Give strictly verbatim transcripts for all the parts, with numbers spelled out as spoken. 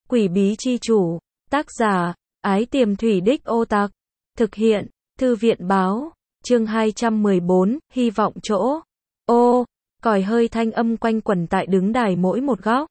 Quỷ bí chi chủ, tác giả, Ái Tiềm Thủy Đích Ô Tặc, thực hiện, Thư viện báo, chương hai trăm mười bốn, hy vọng chỗ. Ô, còi hơi thanh âm quanh quẩn tại đứng đài mỗi một góc.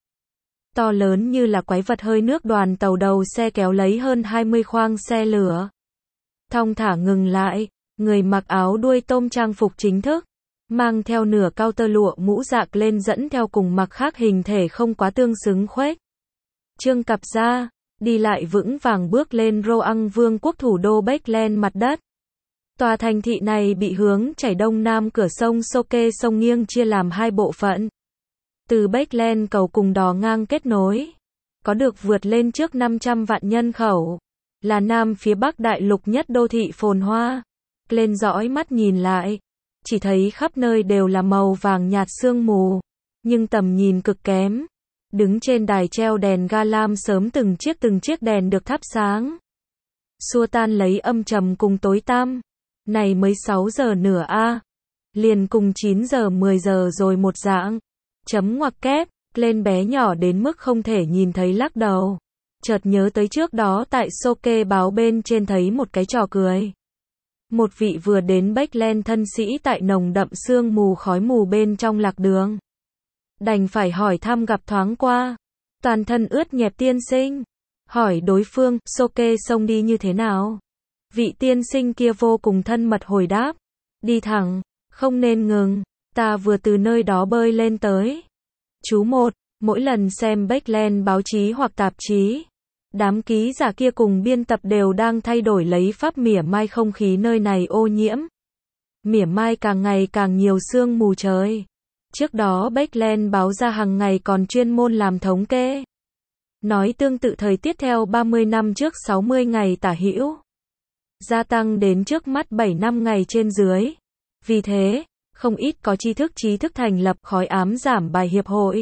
To lớn như là quái vật hơi nước đoàn tàu đầu xe kéo lấy hơn hai mươi khoang xe lửa. Thong thả ngừng lại, người mặc áo đuôi tôm trang phục chính thức, mang theo nửa cao tơ lụa mũ rạc lên dẫn theo cùng mặc khác hình thể không quá tương xứng khuếch. Trương cặp ra, đi lại vững vàng bước lên Roang Vương quốc thủ đô Beckland mặt đất. Tòa thành thị này bị hướng chảy đông nam cửa sông Soke sông nghiêng chia làm hai bộ phận. Từ Beckland cầu cùng đò ngang kết nối, có được vượt lên trước năm trăm vạn nhân khẩu, là nam phía bắc đại lục nhất đô thị phồn hoa. Lên dõi mắt nhìn lại, chỉ thấy khắp nơi đều là màu vàng nhạt sương mù, nhưng tầm nhìn cực kém. Đứng trên đài treo đèn ga lam sớm từng chiếc từng chiếc đèn được thắp sáng, xua tan lấy âm trầm cùng tối tăm. Này mới sáu giờ nửa a, liền cùng chín giờ mười giờ rồi một dạng. Chấm ngoặc kép, lên bé nhỏ đến mức không thể nhìn thấy lắc đầu. Chợt nhớ tới trước đó tại Soke báo bên trên thấy một cái trò cười. Một vị vừa đến Beckland thân sĩ tại nồng đậm sương mù khói mù bên trong lạc đường. Đành phải hỏi thăm gặp thoáng qua. Toàn thân ướt nhẹp tiên sinh. Hỏi đối phương, Soke sông đi như thế nào? Vị tiên sinh kia vô cùng thân mật hồi đáp. Đi thẳng, không nên ngừng. Ta vừa từ nơi đó bơi lên tới. Chú một, mỗi lần xem Beckland báo chí hoặc tạp chí, đám ký giả kia cùng biên tập đều đang thay đổi lấy pháp mỉa mai không khí nơi này ô nhiễm. Mỉa mai càng ngày càng nhiều sương mù trời. Trước đó Beckland báo ra hàng ngày còn chuyên môn làm thống kê. Nói tương tự thời tiết theo ba mươi năm trước sáu mươi ngày tả hữu, gia tăng đến trước mắt bảy năm ngày trên dưới. Vì thế, không ít có tri thức trí thức thành lập khói ám giảm bài hiệp hội.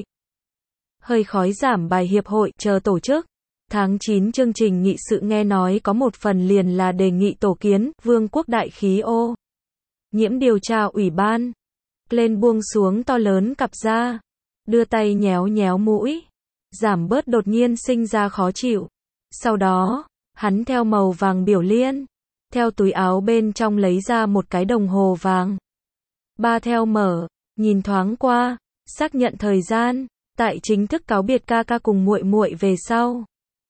Hơi khói giảm bài hiệp hội chờ tổ chức. Tháng chín chương trình nghị sự nghe nói có một phần liền là đề nghị tổ kiến Vương quốc Đại khí ô nhiễm điều tra ủy ban. Lên buông xuống to lớn cặp da, đưa tay nhéo nhéo mũi, giảm bớt đột nhiên sinh ra khó chịu. Sau đó, hắn theo màu vàng biểu liên, theo túi áo bên trong lấy ra một cái đồng hồ vàng. Ba theo mở, nhìn thoáng qua, xác nhận thời gian, tại chính thức cáo biệt ca ca cùng muội muội về sau.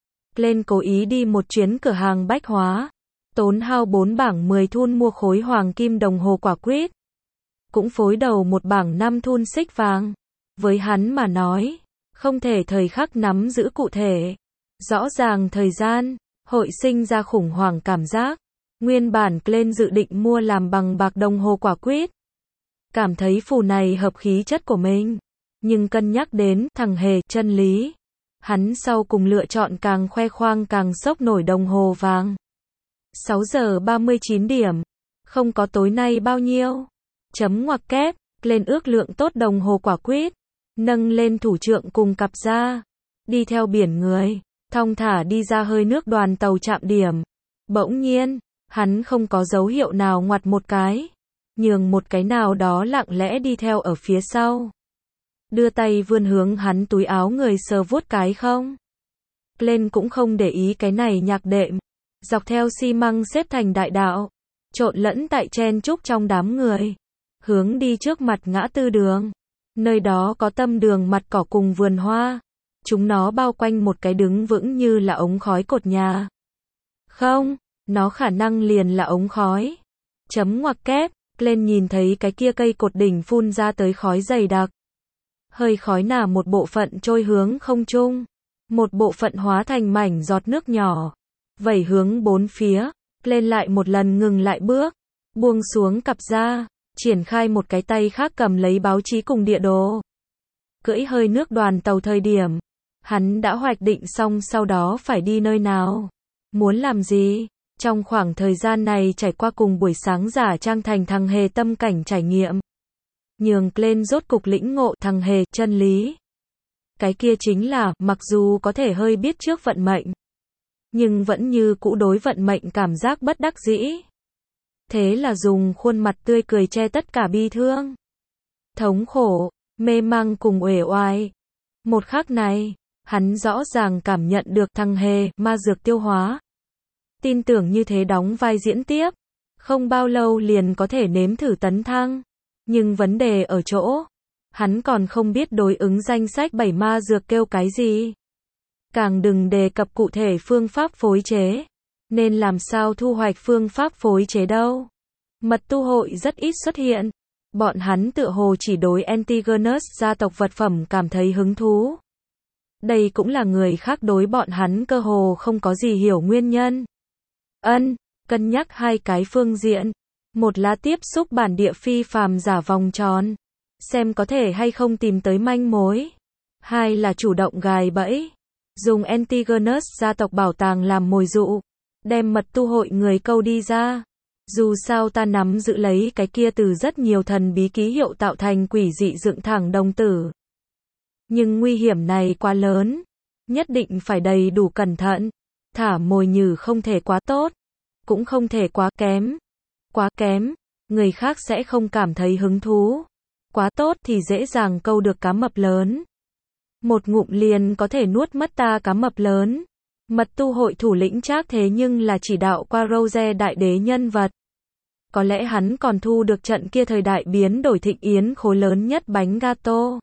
Lên cố ý đi một chuyến cửa hàng bách hóa, tốn hao bốn bảng mười thun mua khối hoàng kim đồng hồ quả quýt. Cũng phối đầu một bảng năm thun xích vàng. Với hắn mà nói, không thể thời khắc nắm giữ cụ thể, rõ ràng thời gian, hội sinh ra khủng hoảng cảm giác. Nguyên bản lên dự định mua làm bằng bạc đồng hồ quả quýt. Cảm thấy phù này hợp khí chất của mình. Nhưng cân nhắc đến thằng hề chân lý, hắn sau cùng lựa chọn càng khoe khoang càng sốc nổi đồng hồ vàng. sáu giờ ba mươi chín điểm. Không có tối nay bao nhiêu. Chấm ngoặc kép, lên ước lượng tốt đồng hồ quả quýt. Nâng lên thủ trượng cùng cặp da. Đi theo biển người. Thong thả đi ra hơi nước đoàn tàu chạm điểm. Bỗng nhiên, hắn không có dấu hiệu nào ngoặt một cái. Nhường một cái nào đó lặng lẽ đi theo ở phía sau. Đưa tay vươn hướng hắn túi áo người sờ vuốt cái không. Lên cũng không để ý cái này nhạc đệm. Dọc theo xi măng xếp thành đại đạo. Trộn lẫn tại chen chúc trong đám người. Hướng đi trước mặt ngã tư đường. Nơi đó có tâm đường mặt cỏ cùng vườn hoa. Chúng nó bao quanh một cái đứng vững như là ống khói cột nhà. Không, nó khả năng liền là ống khói. Chấm ngoặc kép, lên nhìn thấy cái kia cây cột đỉnh phun ra tới khói dày đặc. Hơi khói nà một bộ phận trôi hướng không trung. Một bộ phận hóa thành mảnh giọt nước nhỏ. Vẩy hướng bốn phía. Lên lại một lần ngừng lại bước. Buông xuống cặp da. Triển khai một cái tay khác cầm lấy báo chí cùng địa đồ. Cưỡi hơi nước đoàn tàu thời điểm. Hắn đã hoạch định xong sau đó phải đi nơi nào. Muốn làm gì. Trong khoảng thời gian này trải qua cùng buổi sáng giả trang thành thằng hề tâm cảnh trải nghiệm. Nhường lên rốt cục lĩnh ngộ thằng hề chân lý. Cái kia chính là, mặc dù có thể hơi biết trước vận mệnh, nhưng vẫn như cũ đối vận mệnh cảm giác bất đắc dĩ. Thế là dùng khuôn mặt tươi cười che tất cả bi thương, thống khổ, mê mang cùng uể oải. Một khắc này, Hắn rõ ràng cảm nhận được thằng hề, ma dược tiêu hóa. Tin tưởng như thế đóng vai diễn tiếp. Không bao lâu liền có thể nếm thử tấn thăng. Nhưng vấn đề ở chỗ, hắn còn không biết đối ứng danh sách bảy ma dược kêu cái gì. Càng đừng đề cập cụ thể phương pháp phối chế. Nên làm sao thu hoạch phương pháp phối chế đâu. Mật tu hội rất ít xuất hiện. Bọn hắn tựa hồ chỉ đối Antigonus gia tộc vật phẩm cảm thấy hứng thú. Đây cũng là người khác đối bọn hắn cơ hồ không có gì hiểu nguyên nhân. Ân, cân nhắc hai cái phương diện. Một là tiếp xúc bản địa phi phàm giả vòng tròn. Xem có thể hay không tìm tới manh mối. Hai là chủ động gài bẫy. Dùng Antigonus gia tộc bảo tàng làm mồi dụ. Đem mật tu hội người câu đi ra. Dù sao ta nắm giữ lấy cái kia từ rất nhiều thần bí ký hiệu tạo thành quỷ dị dựng thẳng đồng tử. Nhưng nguy hiểm này quá lớn. Nhất định phải đầy đủ cẩn thận. Thả mồi nhử không thể quá tốt. Cũng không thể quá kém. Quá kém, người khác sẽ không cảm thấy hứng thú. Quá tốt thì dễ dàng câu được cá mập lớn. Một ngụm liền có thể nuốt mất ta cá mập lớn. Mật tu hội thủ lĩnh Trác thế nhưng là chỉ đạo qua Rose đại đế nhân vật. Có lẽ hắn còn thu được trận kia thời đại biến đổi thịnh yến khối lớn nhất bánh gato.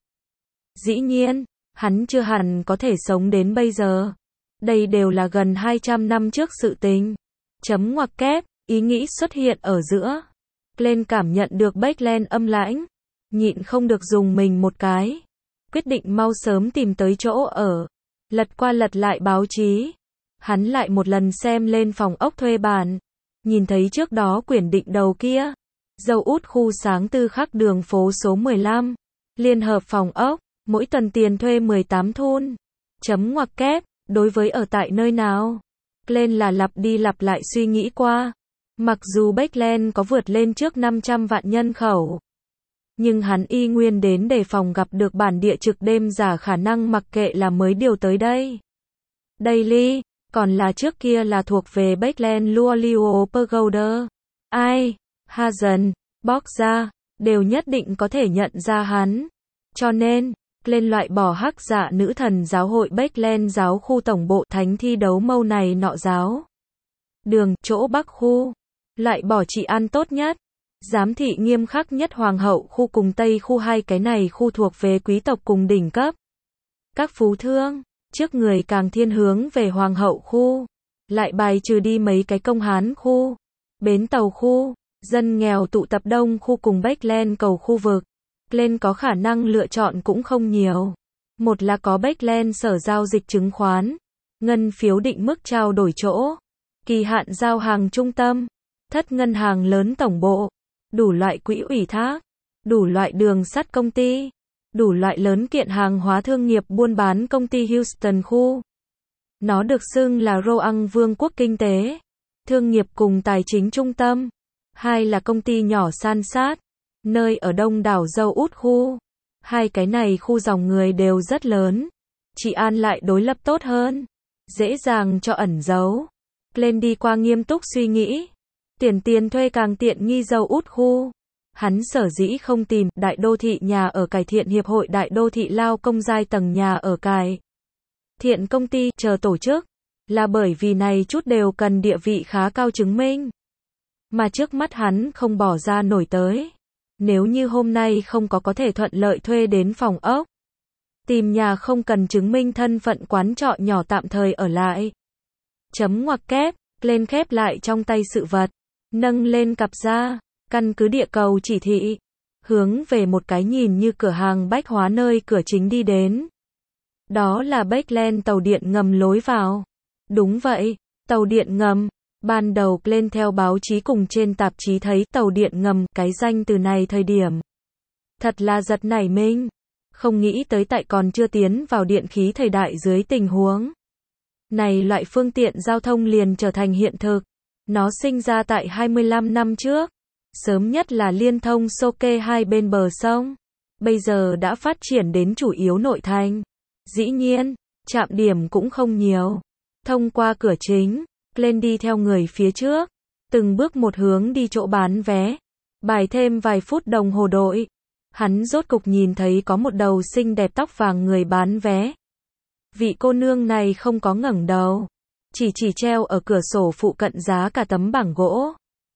Dĩ nhiên, hắn chưa hẳn có thể sống đến bây giờ. Đây đều là gần hai trăm năm trước sự tình. Chấm ngoặc kép, ý nghĩ xuất hiện ở giữa. Glenn cảm nhận được Becklen âm lãnh. Nhịn không được dùng mình một cái. Quyết định mau sớm tìm tới chỗ ở. Lật qua lật lại báo chí. Hắn lại một lần xem lên phòng ốc thuê bản. Nhìn thấy trước đó quyển định đầu kia. Dâu út khu sáng tư khắc đường phố số mười lăm. Liên hợp phòng ốc. Mỗi tuần tiền thuê mười tám thun. Chấm ngoặc kép. Đối với ở tại nơi nào. Glenn là lặp đi lặp lại suy nghĩ qua. Mặc dù Becklen có vượt lên trước năm trăm vạn nhân khẩu. Nhưng hắn y nguyên đến đề phòng gặp được bản địa trực đêm giả khả năng mặc kệ là mới điều tới đây. Daily, còn là trước kia là thuộc về Becklen Luolio Pagoda. Ai, Hazen, Boxer, đều nhất định có thể nhận ra hắn. Cho nên, lên loại bỏ hắc dạ nữ thần giáo hội Becklen giáo khu tổng bộ thánh thi đấu mâu này nọ giáo. Đường, chỗ Bắc khu. Loại bỏ trị an tốt nhất. Giám thị nghiêm khắc nhất hoàng hậu khu cùng Tây khu, hai cái này khu thuộc về quý tộc cùng đỉnh cấp. Các phú thương, trước người càng thiên hướng về hoàng hậu khu. Lại bài trừ đi mấy cái công hán khu. Bến tàu khu, dân nghèo tụ tập đông khu cùng Becklen cầu khu vực. Lên có khả năng lựa chọn cũng không nhiều. Một là có Becklen sở giao dịch chứng khoán, ngân phiếu định mức trao đổi chỗ, kỳ hạn giao hàng trung tâm, thất ngân hàng lớn tổng bộ, đủ loại quỹ ủy thác, đủ loại đường sắt công ty, đủ loại lớn kiện hàng hóa thương nghiệp buôn bán công ty Houston khu. Nó được xưng là Roang Vương quốc kinh tế, thương nghiệp cùng tài chính trung tâm. Hai là công ty nhỏ san sát, nơi ở đông đảo dâu út khu. Hai cái này khu dòng người đều rất lớn. Trị an lại đối lập tốt hơn. Dễ dàng cho ẩn giấu. Lên đi qua nghiêm túc suy nghĩ. Tiền tiền thuê càng tiện nghi dâu út khu. Hắn sở dĩ không tìm đại đô thị nhà ở cải thiện hiệp hội đại đô thị lao công giai tầng nhà ở cải thiện công ty chờ tổ chức. Là bởi vì này chút đều cần địa vị khá cao chứng minh. Mà trước mắt hắn không bỏ ra nổi tới. Nếu như hôm nay không có có thể thuận lợi thuê đến phòng ốc. Tìm nhà không cần chứng minh thân phận quán trọ nhỏ tạm thời ở lại. Chấm ngoặc kép, lên khép lại trong tay sự vật. Nâng lên cặp ra, căn cứ địa cầu chỉ thị. Hướng về một cái nhìn như cửa hàng bách hóa nơi cửa chính đi đến. Đó là Becklen tàu điện ngầm lối vào. Đúng vậy, tàu điện ngầm. Ban đầu lên theo báo chí cùng trên tạp chí thấy tàu điện ngầm, cái danh từ này thời điểm. Thật là giật nảy mình. Không nghĩ tới tại còn chưa tiến vào điện khí thời đại dưới tình huống. Này loại phương tiện giao thông liền trở thành hiện thực. Nó sinh ra tại hai mươi lăm năm trước. Sớm nhất là liên thông Soke hai bên bờ sông. Bây giờ đã phát triển đến chủ yếu nội thành. Dĩ nhiên, trạm điểm cũng không nhiều. Thông qua cửa chính. Lên đi theo người phía trước, từng bước một hướng đi chỗ bán vé. Bài thêm vài phút đồng hồ đội, hắn rốt cục nhìn thấy có một đầu xinh đẹp tóc vàng người bán vé. Vị cô nương này không có ngẩng đầu, chỉ chỉ treo ở cửa sổ phụ cận giá cả tấm bảng gỗ.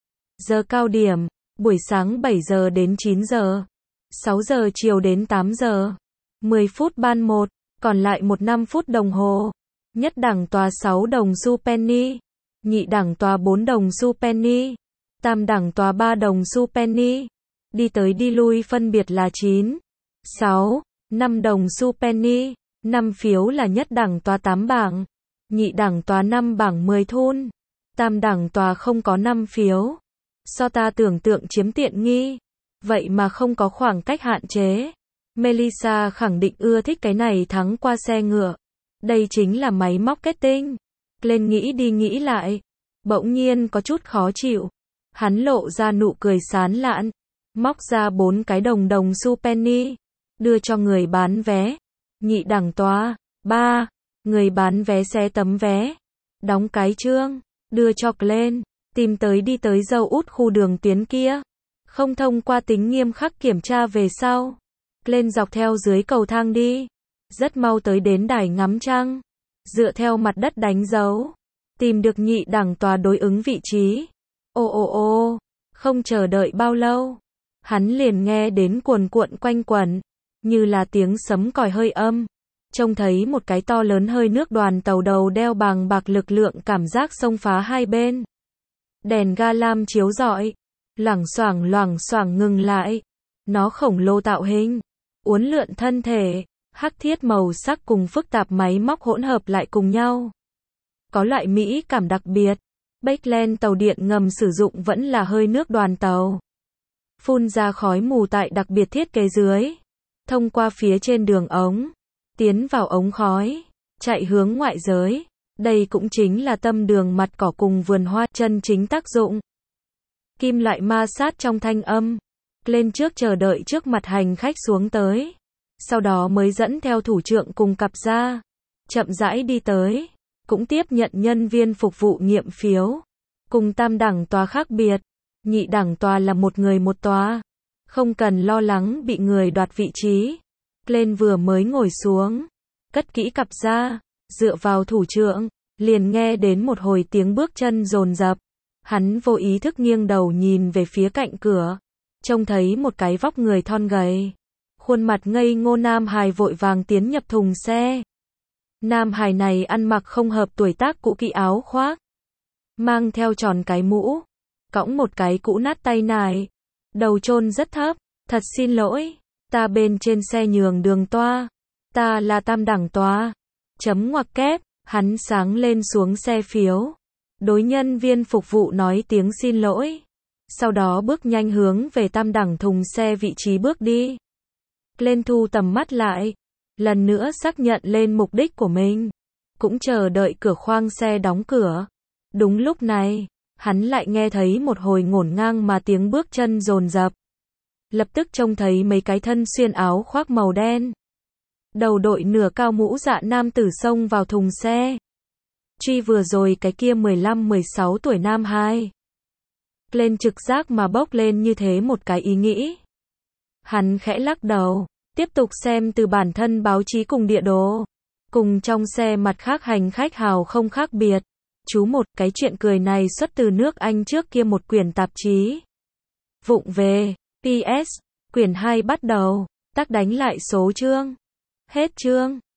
Giờ cao điểm, buổi sáng bảy giờ đến chín giờ, sáu giờ chiều đến tám giờ, mười phút ban một, còn lại một năm phút đồng hồ. Nhất đẳng tòa sáu đồng xu penny, nhị đẳng tòa bốn đồng xu penny, tam đẳng tòa ba đồng xu penny. Đi tới đi lui phân biệt là chín, sáu, năm đồng xu penny. năm phiếu là nhất đẳng tòa tám bảng, nhị đẳng tòa năm bảng mười thun, tam đẳng tòa không có năm phiếu. So ta tưởng tượng chiếm tiện nghi, vậy mà không có khoảng cách hạn chế. Melissa khẳng định ưa thích cái này thắng qua xe ngựa. Đây chính là máy móc kết tinh. Glenn nghĩ đi nghĩ lại, bỗng nhiên có chút khó chịu. Hắn lộ ra nụ cười sán lạn, móc ra bốn cái đồng đồng xu penny, đưa cho người bán vé. Nhị đẳng tòa, ba, người bán vé xé tấm vé, đóng cái chương, đưa cho Glenn, tìm tới đi tới dâu út khu đường tuyến kia. Không thông qua tính nghiêm khắc kiểm tra về sau. Glenn dọc theo dưới cầu thang đi, rất mau tới đến đài ngắm trăng. Dựa theo mặt đất đánh dấu, tìm được nhị đẳng tòa đối ứng vị trí. Ô ô ô, không chờ đợi bao lâu, hắn liền nghe đến cuồn cuộn quanh quẩn, như là tiếng sấm còi hơi âm. Trông thấy một cái to lớn hơi nước đoàn tàu đầu đeo bàng bạc lực lượng cảm giác xông phá hai bên. Đèn ga lam chiếu rọi, loảng xoảng loảng xoảng ngừng lại. Nó khổng lồ tạo hình, uốn lượn thân thể, hắc thiết màu sắc cùng phức tạp máy móc hỗn hợp lại cùng nhau. Có loại mỹ cảm đặc biệt. Bakeland tàu điện ngầm sử dụng vẫn là hơi nước đoàn tàu. Phun ra khói mù tại đặc biệt thiết kế dưới. Thông qua phía trên đường ống, tiến vào ống khói, chạy hướng ngoại giới. Đây cũng chính là tâm đường mặt cỏ cùng vườn hoa chân chính tác dụng. Kim loại ma sát trong thanh âm. Lên trước chờ đợi trước mặt hành khách xuống tới. Sau đó mới dẫn theo thủ trưởng cùng cặp ra. Chậm rãi đi tới. Cũng tiếp nhận nhân viên phục vụ nghiệm phiếu. Cùng tam đẳng tòa khác biệt. Nhị đẳng tòa là một người một tòa. Không cần lo lắng bị người đoạt vị trí. Lên vừa mới ngồi xuống. Cất kỹ cặp ra. Dựa vào thủ trưởng. Liền nghe đến một hồi tiếng bước chân dồn dập. Hắn vô ý thức nghiêng đầu nhìn về phía cạnh cửa. Trông thấy một cái vóc người thon gầy. Khuôn mặt ngây ngô nam hài vội vàng tiến nhập thùng xe. Nam hài này ăn mặc không hợp tuổi tác cũ kỹ áo khoác. Mang theo tròn cái mũ. Cõng một cái cũ nát tay nải. Đầu chôn rất thấp. Thật xin lỗi. Ta bên trên xe nhường đường toa. Ta là tam đẳng tòa. Chấm ngoặc kép. Hắn sáng lên xuống xe phiếu. Đối nhân viên phục vụ nói tiếng xin lỗi. Sau đó bước nhanh hướng về tam đẳng thùng xe vị trí bước đi. Lên thu tầm mắt lại. Lần nữa xác nhận lên mục đích của mình. Cũng chờ đợi cửa khoang xe đóng cửa. Đúng lúc này, hắn lại nghe thấy một hồi ngổn ngang mà tiếng bước chân dồn dập. Lập tức trông thấy mấy cái thân xuyên áo khoác màu đen. Đầu đội nửa cao mũ dạ nam tử xông vào thùng xe. Truy vừa rồi cái kia mười lăm mười sáu tuổi nam hai. Lên trực giác mà bốc lên như thế một cái ý nghĩ. Hắn khẽ lắc đầu, tiếp tục xem từ bản thân báo chí cùng địa đồ. Cùng trong xe mặt khác hành khách hào không khác biệt. Chú một, cái chuyện cười này xuất từ nước Anh trước kia một quyển tạp chí. Vụng về, pê ét, quyển hai bắt đầu, tắc đánh lại số chương. Hết chương.